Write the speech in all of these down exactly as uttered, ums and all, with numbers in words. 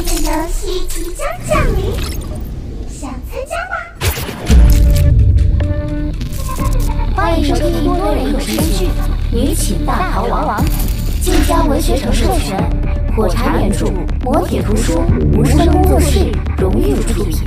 的游戏即将降临，想参加吗？ 欢迎收听多人有声剧《女寝大逃亡》，晋江文学城授权，火柴原著，磨铁图书，无声工作室荣誉出品。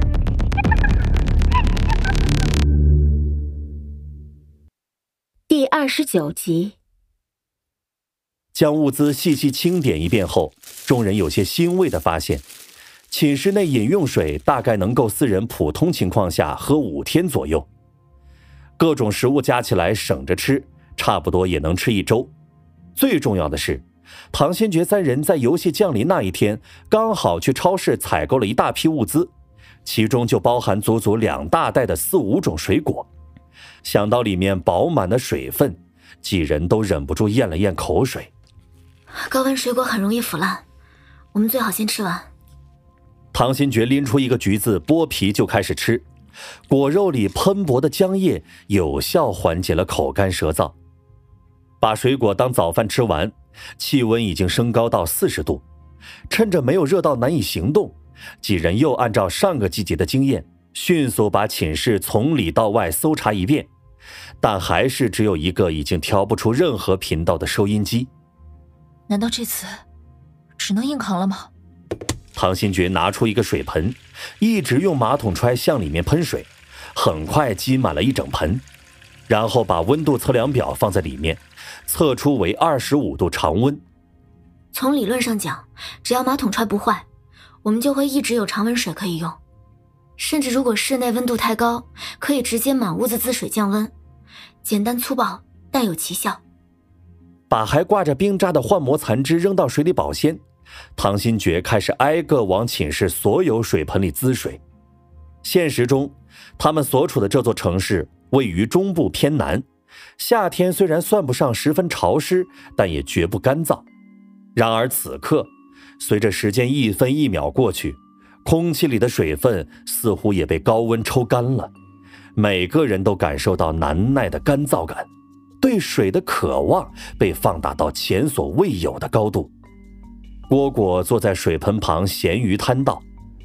第二十九集。 将物资细细清点一遍后，众人有些欣慰地发现，寝室内饮用水大概能够四人普通情况下喝五天左右。各种食物加起来省着吃，差不多也能吃一周。最重要的是，唐先觉三人在游戏降临那一天，刚好去超市采购了一大批物资，其中就包含足足两大袋的四五种水果。想到里面饱满的水分，几人都忍不住咽了咽口水。 高温水果很容易腐烂，我们最好先吃完。 唐新觉拎出一个橘子，剥皮就开始吃，果肉里喷薄的浆液有效缓解了口干舌燥。把水果当早饭吃完，气温已经升高到四十度，趁着没有热到难以行动，几人又按照上个季节的经验，迅速把寝室从里到外搜查一遍，但还是只有一个已经调不出任何频道的收音机。 难道这次只能硬扛了吗？ 唐新觉拿出一个水盆，一直用马桶揣向里面喷水，很快积满了一整盆，然后把温度测量表放在里面，测出为二十五度常温。 从理论上讲，只要马桶揣不坏，我们就会一直有常温水可以用，甚至如果室内温度太高，可以直接满屋子滋水降温，简单粗暴但有奇效。 把还挂着冰渣的幻魔残肢扔到水里保鲜，唐新觉开始挨个往寝室所有水盆里滋水。现实中，他们所处的这座城市位于中部偏南，夏天虽然算不上十分潮湿，但也绝不干燥。然而此刻，随着时间一分一秒过去，空气里的水分似乎也被高温抽干了，每个人都感受到难耐的干燥感，对水的渴望被放大到前所未有的高度。蝈蝈坐在水盆旁咸鱼摊道：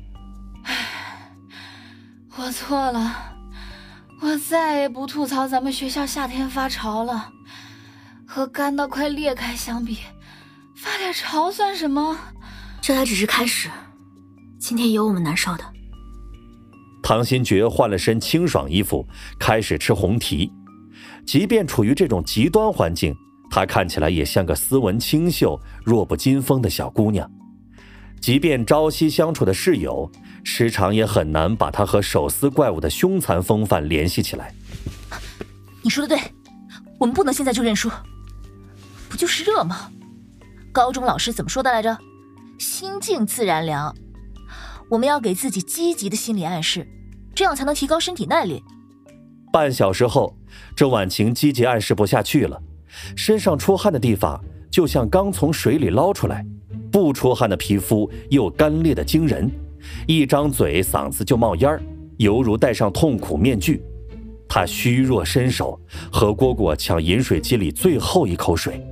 我错了，我再也不吐槽咱们学校夏天发潮了，和干到快裂开相比，发点潮算什么？ 这还只是开始，今天有我们难受的。 唐新觉换了身清爽衣服，开始吃红提。即便处于这种极端环境，她看起来也像个斯文清秀、弱不禁风的小姑娘。即便朝夕相处的室友，时常也很难把她和手撕怪物的凶残风范联系起来。 你说的对，我们不能现在就认输。不就是热吗？高中老师怎么说的来着？心静自然凉。我们要给自己积极的心理暗示，这样才能提高身体耐力。 半小时后，这婉晴积极暗示不下去了，身上出汗的地方就像刚从水里捞出来，不出汗的皮肤又干裂的惊人，一张嘴嗓子就冒烟，犹如戴上痛苦面具。他虚弱伸手和蝈蝈抢饮水机里最后一口水。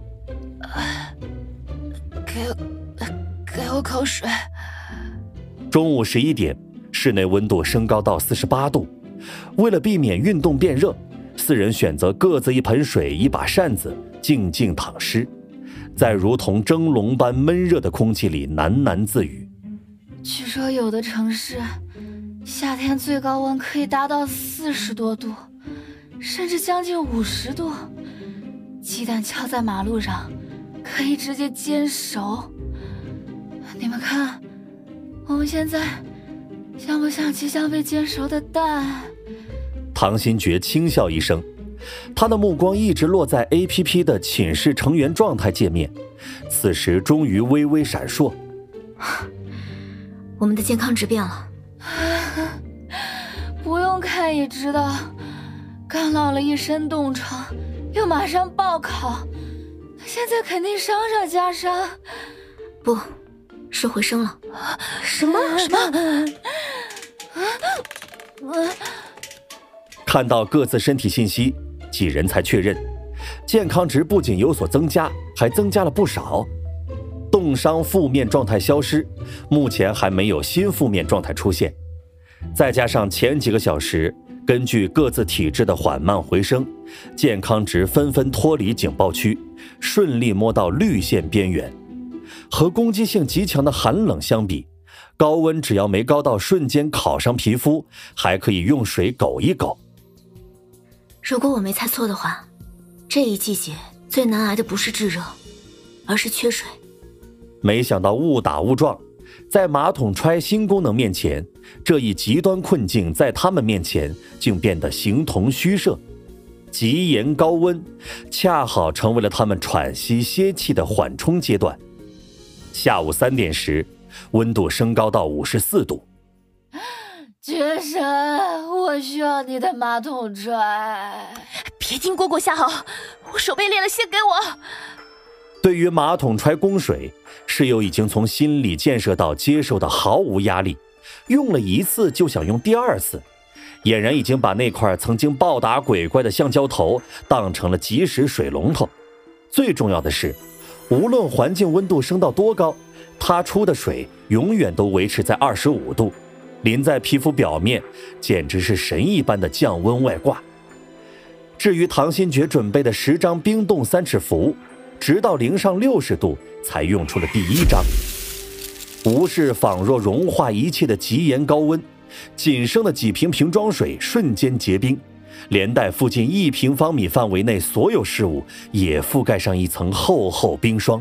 给给我口水。 中午十一点，室内温度升高到四十八度。为了避免运动变热，四人选择各自一盆水一把扇子，静静躺尸，在如同蒸笼般闷热的空气里喃喃自语。 据说有的城市夏天最高温可以达到四十多度，甚至将近五十度，鸡蛋敲在马路上可以直接煎熟。你们看，我们现在像不像即将被煎熟的蛋？ 唐新觉轻笑一声，他的目光一直落在 A P P 的寝室成员状态界面，此时终于微微闪烁。 我们的健康值变了。 不用看也知道，刚落了一身冻疮，又马上报考，现在肯定伤上加伤。 不，是回升了。 什么什么？ 看到各自身体信息，几人才确认，健康值不仅有所增加，还增加了不少。冻重伤负面状态消失，目前还没有新负面状态出现。再加上前几个小时根据各自体质的缓慢回升，健康值纷纷脱离警报区，顺利摸到绿线边缘。和攻击性极强的寒冷相比，高温只要没高到瞬间烤伤皮肤，还可以用水苟一苟。 如果我没猜错的话，这一季节最难挨的不是炙热，而是缺水。 没想到误打误撞，在马桶揣新功能面前，这一极端困境在他们面前竟变得形同虚设。极严高温恰好成为了他们喘息歇气的缓冲阶段。下午三点时，温度升高到五十四度。 绝神，我需要你的马桶揣。 别听蝈蝈瞎吼，我手被裂了，先给我。 对于马桶揣供水，室友已经从心理建设到接受的毫无压力，用了一次就想用第二次，俨然已经把那块曾经暴打鬼怪的橡胶头当成了即食水龙头。最重要的是，无论环境温度升到多高，它出的水永远都维持在二十五度，淋在皮肤表面，简直是神一般的降温外挂。至于唐新觉准备的十张冰冻三尺符，直到零上六十度才用出了第一张。无视仿若融化一切的极严高温，仅剩的几瓶瓶装水瞬间结冰，连带附近一平方米范围内所有事物也覆盖上一层厚厚冰霜。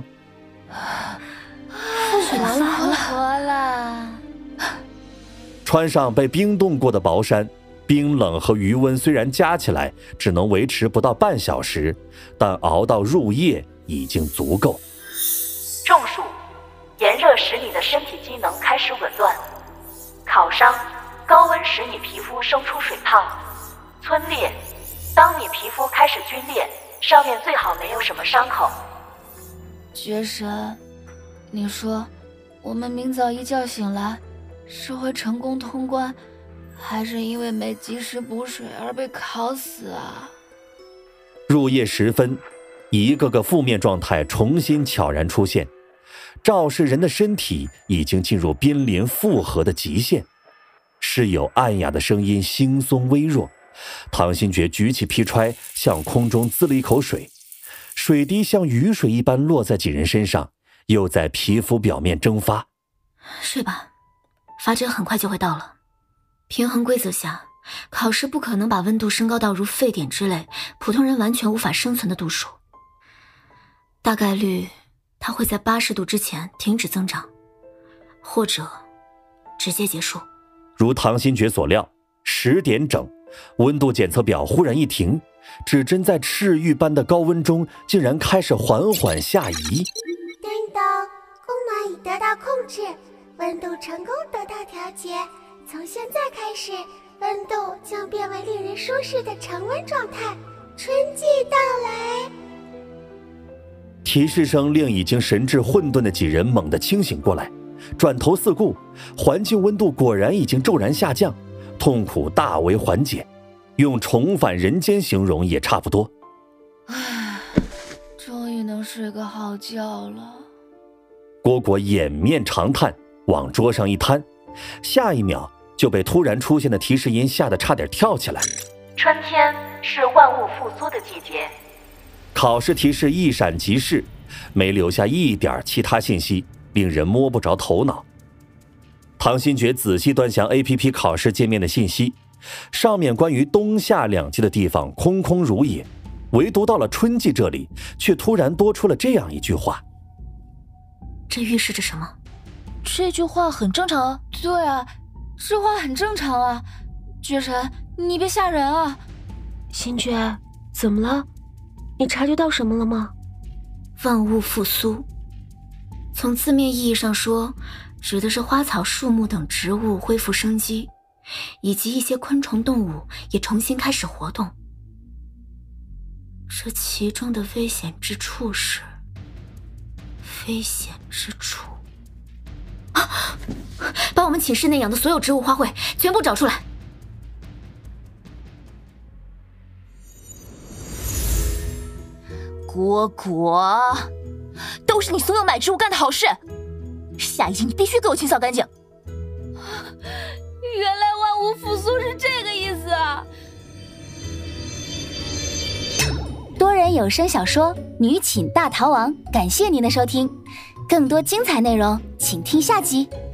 水来了， 活了！ 穿上被冰冻过的薄衫，冰冷和余温虽然加起来只能维持不到半小时，但熬到入夜已经足够。 中暑，炎热使你的身体机能开始紊乱；烤伤，高温使你皮肤生出水泡；皴裂，当你皮肤开始皲裂，上面最好没有什么伤口。 绝神，你说我们明早一觉醒来是会成功通关，还是因为没及时补水而被烤死啊？ 入夜时分，一个个负面状态重新悄然出现，肇事人的身体已经进入濒临负荷的极限。室友暗哑的声音轻松微弱，唐新觉举起皮揣向空中滋了一口水，水滴像雨水一般落在几人身上，又在皮肤表面蒸发。 睡吧，法诊很快就会到了。平衡规则下，考试不可能把温度升高到如沸点之类普通人完全无法生存的度数，大概率它会在八十度之前停止增长，或者直接结束。 如唐新觉所料，十点整，温度检测表忽然一停，指针在赤玉般的高温中竟然开始缓缓下移。 叮咚，供暖已得到控制，温度成功得到调节。从现在开始，温度将变为令人舒适的常温状态。春季到来。 提示声令已经神志混沌的几人猛地清醒过来，转头四顾，环境温度果然已经骤然下降，痛苦大为缓解，用重返人间形容也差不多。 唉，终于能睡个好觉了。 蝈蝈掩面长叹，往桌上一摊，下一秒就被突然出现的提示音吓得差点跳起来。 春天是万物复苏的季节。 考试提示一闪即逝，没留下一点其他信息，令人摸不着头脑。唐新觉仔细端详 A P P 考试界面的信息，上面关于冬夏两季的地方空空如也，唯独到了春季这里，却突然多出了这样一句话。 这预示着什么？ 这句话很正常啊。 对啊，这话很正常啊。绝神，你别吓人啊。 新觉，怎么了？你察觉到什么了吗？ 万物复苏，从字面意义上说，指的是花草树木等植物恢复生机，以及一些昆虫动物也重新开始活动。这其中的危险之处是……危险之处啊！把我们寝室内养的所有植物花卉全部找出来。 蝈蝈，都都是你所有买植物干的好事。下一集你必须给我清扫干净。 原来万物复苏是这个意思啊！ 多人有声小说《女寝大逃亡》，感谢您的收听，更多精彩内容请听下集。